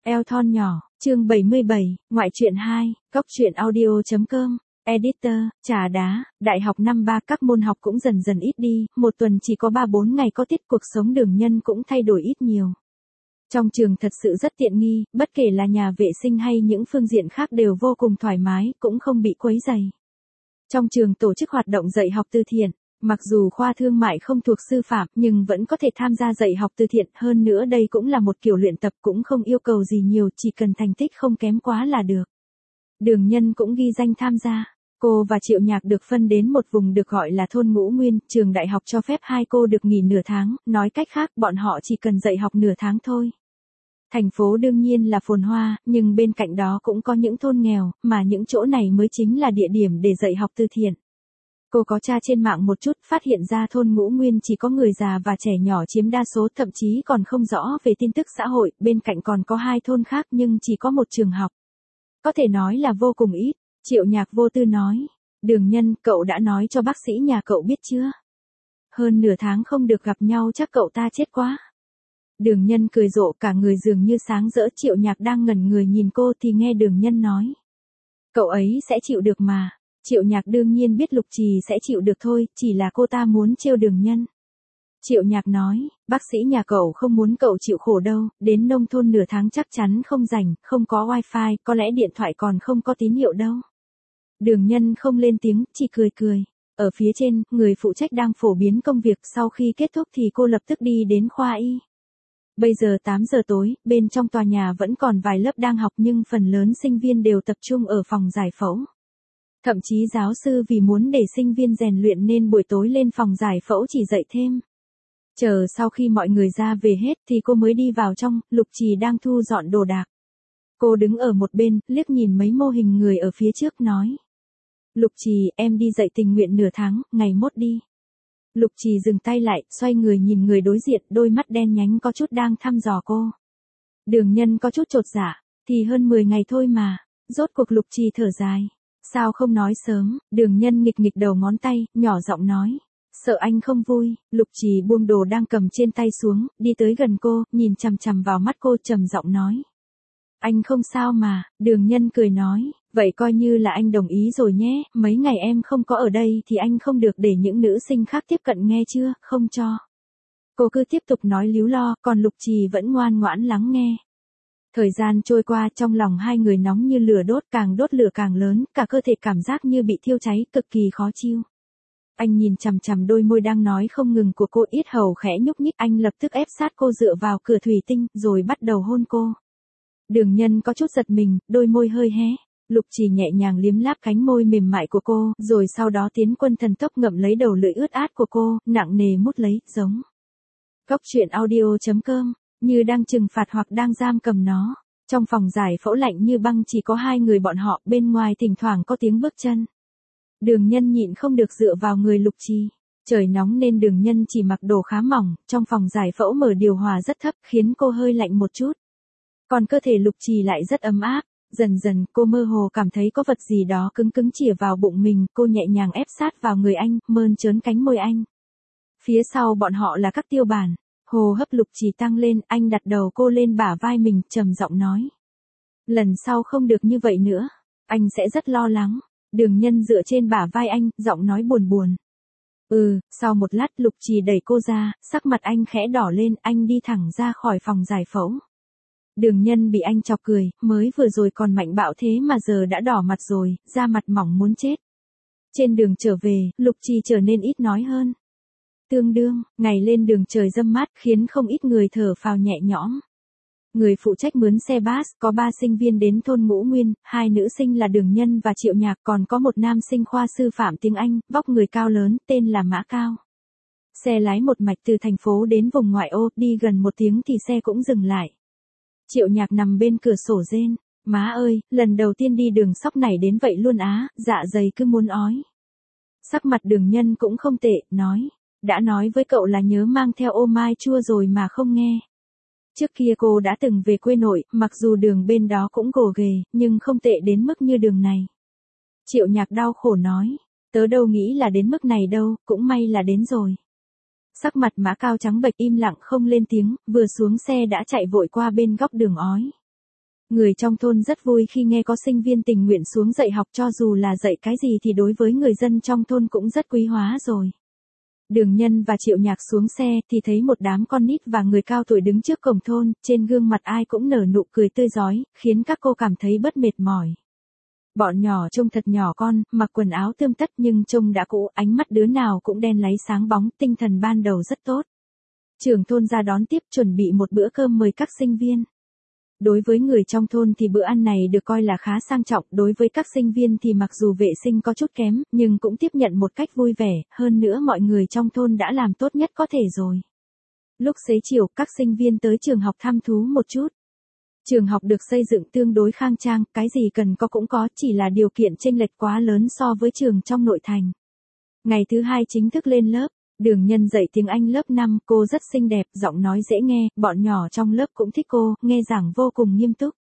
Eo thon nhỏ, chương 77, ngoại truyện 2, góc truyện audio.com, editor, trà đá, đại học năm 3 các môn học cũng dần dần ít đi, một tuần chỉ có 3-4 ngày có tiết, cuộc sống Đường Nhân cũng thay đổi ít nhiều. Trong trường thật sự rất tiện nghi, bất kể là nhà vệ sinh hay những phương diện khác đều vô cùng thoải mái, cũng không bị quấy rầy. Trong trường tổ chức hoạt động dạy học từ thiện. Mặc dù khoa thương mại không thuộc sư phạm nhưng vẫn có thể tham gia dạy học từ thiện, hơn nữa đây cũng là một kiểu luyện tập, cũng không yêu cầu gì nhiều, chỉ cần thành tích không kém quá là được. Đường Nhân cũng ghi danh tham gia. Cô và Triệu Nhạc được phân đến một vùng được gọi là thôn Ngũ Nguyên, trường đại học cho phép hai cô được nghỉ nửa tháng, nói cách khác bọn họ chỉ cần dạy học nửa tháng thôi. Thành phố đương nhiên là phồn hoa, nhưng bên cạnh đó cũng có những thôn nghèo, mà những chỗ này mới chính là địa điểm để dạy học từ thiện. Cô có tra trên mạng một chút, phát hiện ra thôn Ngũ Nguyên chỉ có người già và trẻ nhỏ chiếm đa số, thậm chí còn không rõ về tin tức xã hội, bên cạnh còn có 2 thôn khác nhưng chỉ có một trường học. Có thể nói là vô cùng ít. Triệu Nhạc vô tư nói, Đường Nhân, cậu đã nói cho bác sĩ nhà cậu biết chưa? Hơn nửa tháng không được gặp nhau chắc cậu ta chết quá. Đường Nhân cười rộ, cả người dường như sáng rỡ. Triệu Nhạc đang ngẩn người nhìn cô thì nghe Đường Nhân nói, cậu ấy sẽ chịu được mà. Triệu Nhạc đương nhiên biết Lục Trì sẽ chịu được thôi, chỉ là cô ta muốn trêu Đường Nhân. Triệu Nhạc nói, bác sĩ nhà cậu không muốn cậu chịu khổ đâu, đến nông thôn nửa tháng chắc chắn không rảnh, không có wifi, có lẽ điện thoại còn không có tín hiệu đâu. Đường Nhân không lên tiếng, chỉ cười cười. Ở phía trên, người phụ trách đang phổ biến công việc, sau khi kết thúc thì cô lập tức đi đến khoa y. Bây giờ 8 giờ tối, bên trong tòa nhà vẫn còn vài lớp đang học nhưng phần lớn sinh viên đều tập trung ở phòng giải phẫu. Thậm chí giáo sư vì muốn để sinh viên rèn luyện nên buổi tối lên phòng giải phẫu chỉ dạy thêm. Chờ sau khi mọi người ra về hết thì cô mới đi vào trong, Lục Trì đang thu dọn đồ đạc. Cô đứng ở một bên, liếc nhìn mấy mô hình người ở phía trước nói. Lục Trì, em đi dạy tình nguyện nửa tháng, ngày mốt đi. Lục Trì dừng tay lại, xoay người nhìn người đối diện, đôi mắt đen nhánh có chút đang thăm dò cô. Đường Nhân có chút chột dạ, thì hơn 10 ngày thôi mà. Rốt cuộc Lục Trì thở dài. Sao không nói sớm? Đường Nhân nghịch nghịch đầu ngón tay, nhỏ giọng nói. Sợ anh không vui. Lục Trì buông đồ đang cầm trên tay xuống, đi tới gần cô, nhìn chằm chằm vào mắt cô, trầm giọng nói. Anh không sao mà. Đường Nhân cười nói, vậy coi như là anh đồng ý rồi nhé, mấy ngày em không có ở đây thì anh không được để những nữ sinh khác tiếp cận nghe chưa, không cho. Cô cứ tiếp tục nói líu lo, còn Lục Trì vẫn ngoan ngoãn lắng nghe. Thời gian trôi qua, trong lòng hai người nóng như lửa đốt, càng đốt lửa càng lớn, cả cơ thể cảm giác như bị thiêu cháy, cực kỳ khó chịu. Anh nhìn chằm chằm đôi môi đang nói không ngừng của cô, yết hầu khẽ nhúc nhích, anh lập tức ép sát cô dựa vào cửa thủy tinh, rồi bắt đầu hôn cô. Đường Nhân có chút giật mình, đôi môi hơi hé. Lục Trì nhẹ nhàng liếm láp cánh môi mềm mại của cô, rồi sau đó tiến quân thần tốc ngậm lấy đầu lưỡi ướt át của cô, nặng nề mút lấy, giống. Góc truyện audio.com, như đang trừng phạt hoặc đang giam cầm nó. Trong phòng giải phẫu lạnh như băng chỉ có 2 người bọn họ, bên ngoài thỉnh thoảng có tiếng bước chân. Đường Nhân nhịn không được dựa vào người Lục Trì. Trời nóng nên Đường Nhân chỉ mặc đồ khá mỏng, trong phòng giải phẫu mở điều hòa rất thấp, khiến cô hơi lạnh một chút. Còn cơ thể Lục Trì lại rất ấm áp. Dần dần cô mơ hồ cảm thấy có vật gì đó cứng cứng chìa vào bụng mình, cô nhẹ nhàng ép sát vào người anh, mơn trớn cánh môi anh. Phía sau bọn họ là các tiêu bản. Hô hấp Lục Trì tăng lên, anh đặt đầu cô lên bả vai mình, trầm giọng nói. Lần sau không được như vậy nữa, anh sẽ rất lo lắng. Đường Nhân dựa trên bả vai anh, giọng nói buồn buồn. Sau một lát Lục Trì đẩy cô ra, sắc mặt anh khẽ đỏ lên, anh đi thẳng ra khỏi phòng giải phẫu. Đường Nhân bị anh chọc cười, mới vừa rồi còn mạnh bạo thế mà giờ đã đỏ mặt rồi, da mặt mỏng muốn chết. Trên đường trở về, Lục Trì trở nên ít nói hơn. Tương đương, ngày lên đường trời râm mát khiến không ít người thở phào nhẹ nhõm. Người phụ trách mướn xe bus, có 3 sinh viên đến thôn Ngũ Nguyên, 2 nữ sinh là Đường Nhân và Triệu Nhạc, còn có một nam sinh khoa sư phạm tiếng Anh, vóc người cao lớn, tên là Mã Cao. Xe lái một mạch từ thành phố đến vùng ngoại ô, đi gần 1 tiếng thì xe cũng dừng lại. Triệu Nhạc nằm bên cửa sổ rên, má ơi, lần đầu tiên đi đường sóc này đến vậy luôn á, dạ dày cứ muốn ói. Sắc mặt Đường Nhân cũng không tệ, nói, đã nói với cậu là nhớ mang theo ô mai chua rồi mà không nghe. Trước kia cô đã từng về quê nội, mặc dù đường bên đó cũng gồ ghề, nhưng không tệ đến mức như đường này. Triệu Nhạc đau khổ nói, tớ đâu nghĩ là đến mức này đâu, cũng may là đến rồi. Sắc mặt Mã Cao trắng bệch im lặng không lên tiếng, vừa xuống xe đã chạy vội qua bên góc đường ói. Người trong thôn rất vui khi nghe có sinh viên tình nguyện xuống dạy học, cho dù là dạy cái gì thì đối với người dân trong thôn cũng rất quý hóa rồi. Đường Nhân và Triệu Nhạc xuống xe thì thấy một đám con nít và người cao tuổi đứng trước cổng thôn, trên gương mặt ai cũng nở nụ cười tươi rói, khiến các cô cảm thấy bớt mệt mỏi. Bọn nhỏ trông thật nhỏ con, mặc quần áo tươm tất nhưng trông đã cũ, ánh mắt đứa nào cũng đen láy sáng bóng, tinh thần ban đầu rất tốt. Trưởng thôn ra đón tiếp, chuẩn bị một bữa cơm mời các sinh viên. Đối với người trong thôn thì bữa ăn này được coi là khá sang trọng, đối với các sinh viên thì mặc dù vệ sinh có chút kém, nhưng cũng tiếp nhận một cách vui vẻ, hơn nữa mọi người trong thôn đã làm tốt nhất có thể rồi. Lúc xế chiều, các sinh viên tới trường học thăm thú một chút. Trường học được xây dựng tương đối khang trang, cái gì cần có cũng có, chỉ là điều kiện chênh lệch quá lớn so với trường trong nội thành. Ngày thứ hai chính thức lên lớp. Đường Nhân dạy tiếng Anh lớp 5, cô rất xinh đẹp, giọng nói dễ nghe, bọn nhỏ trong lớp cũng thích cô, nghe giảng vô cùng nghiêm túc.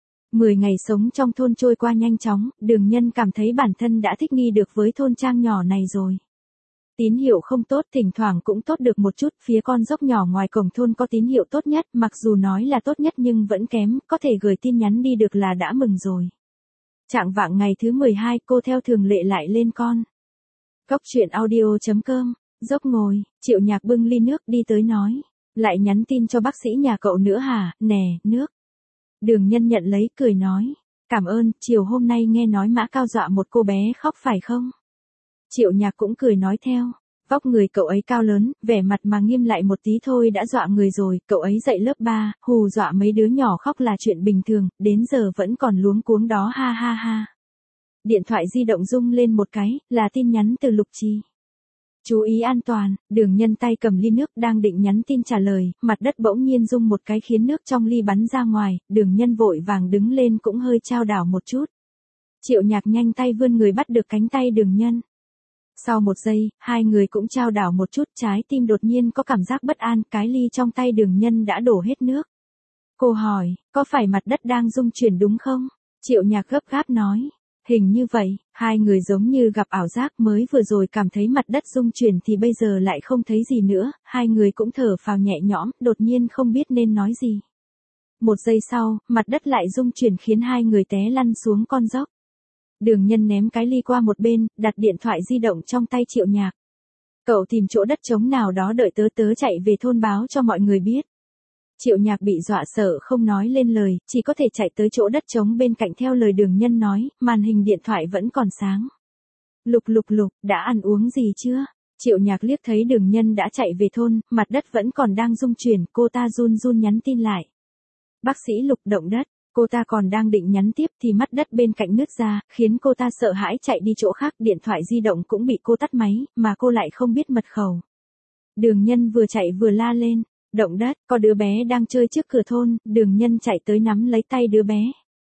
10 ngày sống trong thôn trôi qua nhanh chóng, Đường Nhân cảm thấy bản thân đã thích nghi được với thôn trang nhỏ này rồi. Tín hiệu không tốt, thỉnh thoảng cũng tốt được một chút, phía con dốc nhỏ ngoài cổng thôn có tín hiệu tốt nhất, mặc dù nói là tốt nhất nhưng vẫn kém, có thể gửi tin nhắn đi được là đã mừng rồi. Chạng vạng ngày thứ 12, cô theo thường lệ lại lên con. Góc chuyện audio.com. Dốc ngồi, Triệu Nhạc bưng ly nước đi tới nói. Lại nhắn tin cho bác sĩ nhà cậu nữa hả, nè, nước. Đường Nhân nhận lấy, cười nói. Cảm ơn, chiều hôm nay nghe nói Mã Cao dọa một cô bé khóc phải không? Triệu Nhạc cũng cười nói theo. Vóc người cậu ấy cao lớn, vẻ mặt mà nghiêm lại một tí thôi đã dọa người rồi, cậu ấy dạy lớp 3, hù dọa mấy đứa nhỏ khóc là chuyện bình thường, đến giờ vẫn còn luống cuống đó ha ha ha. Điện thoại di động rung lên một cái, là tin nhắn từ Lục Trì. Chú ý an toàn, Đường Nhân tay cầm ly nước đang định nhắn tin trả lời, mặt đất bỗng nhiên rung một cái khiến nước trong ly bắn ra ngoài, Đường Nhân vội vàng đứng lên cũng hơi chao đảo một chút. Triệu Nhạc nhanh tay vươn người bắt được cánh tay Đường Nhân. Sau một giây, hai người cũng chao đảo một chút, trái tim đột nhiên có cảm giác bất an, cái ly trong tay Đường Nhân đã đổ hết nước. Cô hỏi, có phải mặt đất đang rung chuyển đúng không? Triệu Nhạc gấp gáp nói. Hình như vậy, hai người giống như gặp ảo giác, mới vừa rồi cảm thấy mặt đất rung chuyển thì bây giờ lại không thấy gì nữa, hai người cũng thở phào nhẹ nhõm, đột nhiên không biết nên nói gì. Một giây sau, mặt đất lại rung chuyển khiến hai người té lăn xuống con dốc. Đường Nhân ném cái ly qua một bên, đặt điện thoại di động trong tay Triệu Nhạc. Cậu tìm chỗ đất trống nào đó đợi tớ chạy về thôn báo cho mọi người biết. Triệu Nhạc bị dọa sợ không nói lên lời, chỉ có thể chạy tới chỗ đất trống bên cạnh theo lời Đường Nhân nói, màn hình điện thoại vẫn còn sáng. Lục, đã ăn uống gì chưa? Triệu Nhạc liếc thấy Đường Nhân đã chạy về thôn, mặt đất vẫn còn đang rung chuyển, cô ta run run nhắn tin lại. Bác sĩ Lục, động đất. Cô ta còn đang định nhắn tiếp thì mắt đất bên cạnh nứt ra, khiến cô ta sợ hãi chạy đi chỗ khác, điện thoại di động cũng bị cô tắt máy, mà cô lại không biết mật khẩu. Đường Nhân vừa chạy vừa la lên. Động đất, có đứa bé đang chơi trước cửa thôn, Đường Nhân chạy tới nắm lấy tay đứa bé.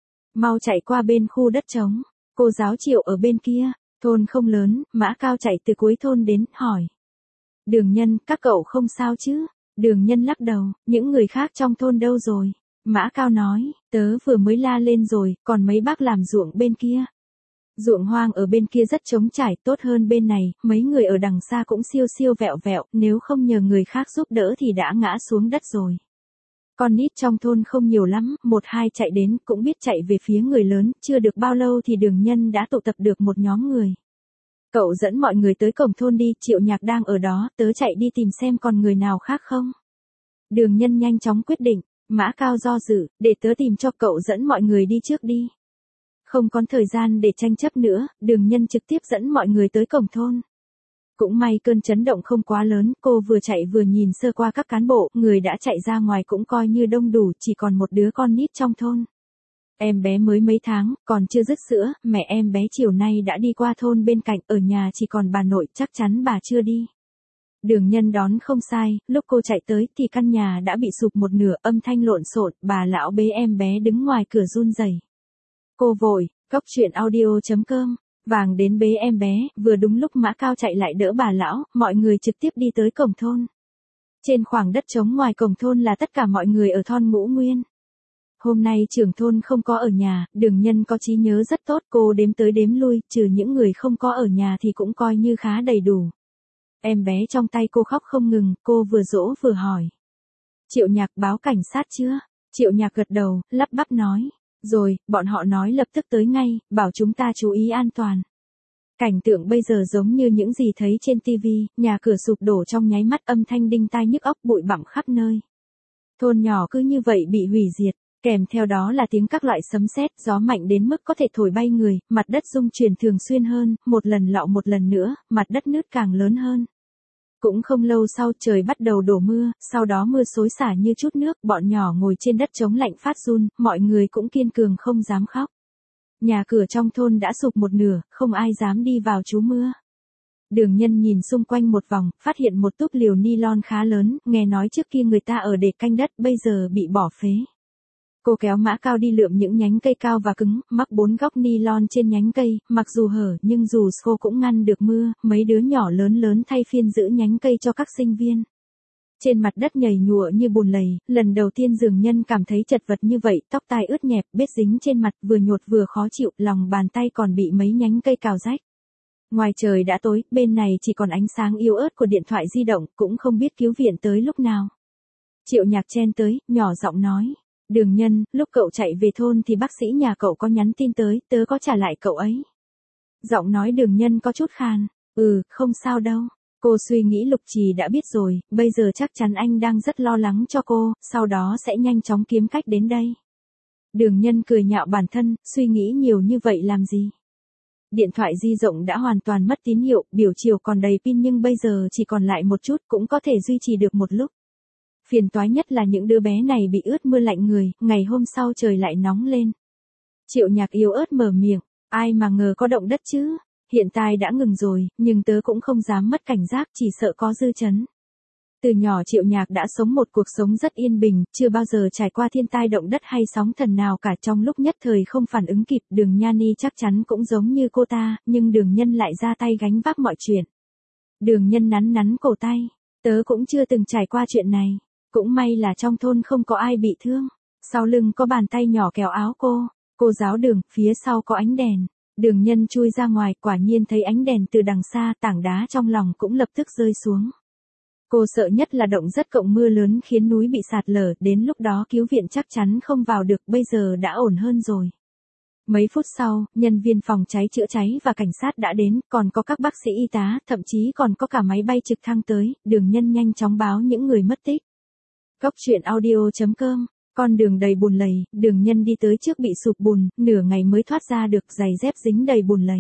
Mau chạy qua bên khu đất trống, cô giáo Triệu ở bên kia, thôn không lớn, Mã Cao chạy từ cuối thôn đến, hỏi. Đường Nhân, các cậu không sao chứ? Đường Nhân lắc đầu, những người khác trong thôn đâu rồi? Mã Cao nói, tớ vừa mới la lên rồi, còn mấy bác làm ruộng bên kia. Ruộng hoang ở bên kia rất trống trải, tốt hơn bên này, mấy người ở đằng xa cũng siêu siêu vẹo vẹo, nếu không nhờ người khác giúp đỡ thì đã ngã xuống đất rồi. Con nít trong thôn không nhiều lắm, một hai chạy đến, cũng biết chạy về phía người lớn, chưa được bao lâu thì Đường Nhân đã tụ tập được một nhóm người. Cậu dẫn mọi người tới cổng thôn đi, Triệu Nhạc đang ở đó, tớ chạy đi tìm xem còn người nào khác không. Đường Nhân nhanh chóng quyết định, Mã Cao do dự, để tớ tìm cho, cậu dẫn mọi người đi trước đi. Không còn thời gian để tranh chấp nữa, Đường Nhân trực tiếp dẫn mọi người tới cổng thôn. Cũng may cơn chấn động không quá lớn, cô vừa chạy vừa nhìn sơ qua các cán bộ, người đã chạy ra ngoài cũng coi như đông đủ, chỉ còn một đứa con nít trong thôn. Em bé mới mấy tháng, còn chưa dứt sữa, mẹ em bé chiều nay đã đi qua thôn bên cạnh, ở nhà chỉ còn bà nội, chắc chắn bà chưa đi. Đường Nhân đón không sai, lúc cô chạy tới thì căn nhà đã bị sụp một nửa, âm thanh lộn xộn, bà lão bế em bé đứng ngoài cửa run rẩy. Cô vội, góc chuyện audio.com, vàng đến bế em bé, vừa đúng lúc Mã Cao chạy lại đỡ bà lão, mọi người trực tiếp đi tới cổng thôn. Trên khoảng đất trống ngoài cổng thôn là tất cả mọi người ở thôn Ngũ Nguyên. Hôm nay trưởng thôn không có ở nhà, Đường Nhân có trí nhớ rất tốt, cô đếm tới đếm lui, trừ những người không có ở nhà thì cũng coi như khá đầy đủ. Em bé trong tay cô khóc không ngừng, cô vừa dỗ vừa hỏi. Triệu Nhạc báo cảnh sát chưa? Triệu Nhạc gật đầu, lắp bắp nói. Rồi, bọn họ nói lập tức tới ngay, bảo chúng ta chú ý an toàn. Cảnh tượng bây giờ giống như những gì thấy trên TV, nhà cửa sụp đổ trong nháy mắt, âm thanh đinh tai nhức óc, bụi bặm khắp nơi. Thôn nhỏ cứ như vậy bị hủy diệt, kèm theo đó là tiếng các loại sấm sét, gió mạnh đến mức có thể thổi bay người, mặt đất rung chuyển thường xuyên hơn, một lần lọ một lần nữa, mặt đất nứt càng lớn hơn. Cũng không lâu sau trời bắt đầu đổ mưa, sau đó mưa xối xả như chút nước, bọn nhỏ ngồi trên đất chống lạnh phát run, mọi người cũng kiên cường không dám khóc. Nhà cửa trong thôn đã sụp một nửa, không ai dám đi vào trú mưa. Đường Nhân nhìn xung quanh một vòng, phát hiện một túp liều nylon khá lớn, nghe nói trước kia người ta ở để canh đất, bây giờ bị bỏ phế. Cô kéo mã cao đi lượm những nhánh cây cao và cứng, mắc 4 góc nylon trên nhánh cây, mặc dù hở nhưng dù khô cũng ngăn được mưa, mấy đứa nhỏ lớn lớn thay phiên giữ nhánh cây cho các sinh viên. Trên mặt đất nhầy nhụa như bùn lầy, lần đầu tiên Dường Nhân cảm thấy chật vật như vậy, tóc tai ướt nhẹp, bết dính trên mặt, vừa nhột vừa khó chịu, lòng bàn tay còn bị mấy nhánh cây cào rách. Ngoài trời đã tối, bên này chỉ còn ánh sáng yếu ớt của điện thoại di động, cũng không biết cứu viện tới lúc nào. Triệu Nhạc chen tới, nhỏ giọng nói. Đường Nhân, lúc cậu chạy về thôn thì bác sĩ nhà cậu có nhắn tin tới, tớ có trả lại cậu ấy. Giọng nói Đường Nhân có chút khàn. Không sao đâu. Cô suy nghĩ Lục Trì đã biết rồi, bây giờ chắc chắn anh đang rất lo lắng cho cô, sau đó sẽ nhanh chóng kiếm cách đến đây. Đường Nhân cười nhạo bản thân, suy nghĩ nhiều như vậy làm gì? Điện thoại di động đã hoàn toàn mất tín hiệu, biểu chiều còn đầy pin nhưng bây giờ chỉ còn lại một chút, cũng có thể duy trì được một lúc. Phiền toái nhất là những đứa bé này bị ướt mưa lạnh người, ngày hôm sau trời lại nóng lên. Triệu Nhạc yếu ớt mở miệng, ai mà ngờ có động đất chứ? Hiện tại đã ngừng rồi, nhưng tớ cũng không dám mất cảnh giác, chỉ sợ có dư chấn. Từ nhỏ Triệu Nhạc đã sống một cuộc sống rất yên bình, chưa bao giờ trải qua thiên tai động đất hay sóng thần nào cả, trong lúc nhất thời không phản ứng kịp. Đường Nha Ni chắc chắn cũng giống như cô ta, nhưng Đường Nhân lại ra tay gánh vác mọi chuyện. Đường Nhân nắn nắn cổ tay, tớ cũng chưa từng trải qua chuyện này, cũng may là trong thôn không có ai bị thương. Sau lưng có bàn tay nhỏ kéo áo cô giáo Đường, phía sau có ánh đèn. Đường Nhân chui ra ngoài, quả nhiên thấy ánh đèn từ đằng xa, tảng đá trong lòng cũng lập tức rơi xuống. Cô sợ nhất là động đất cộng mưa lớn khiến núi bị sạt lở, đến lúc đó cứu viện chắc chắn không vào được, bây giờ đã ổn hơn rồi. Mấy phút sau, nhân viên phòng cháy chữa cháy và cảnh sát đã đến, còn có các bác sĩ y tá, thậm chí còn có cả máy bay trực thăng tới. Đường Nhân nhanh chóng báo những người mất tích. Góc truyện audio.com. Con đường đầy bùn lầy, Đường Nhân đi tới trước bị sụp bùn, nửa ngày mới thoát ra được, giày dép dính đầy bùn lầy.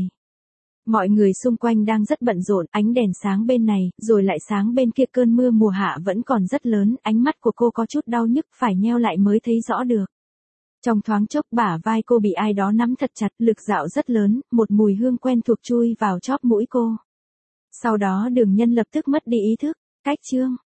Mọi người xung quanh đang rất bận rộn, ánh đèn sáng bên này, rồi lại sáng bên kia, cơn mưa mùa hạ vẫn còn rất lớn, ánh mắt của cô có chút đau nhức, phải nheo lại mới thấy rõ được. Trong thoáng chốc bả vai cô bị ai đó nắm thật chặt, lực dạo rất lớn, một mùi hương quen thuộc chui vào chóp mũi cô. Sau đó Đường Nhân lập tức mất đi ý thức. Cách chương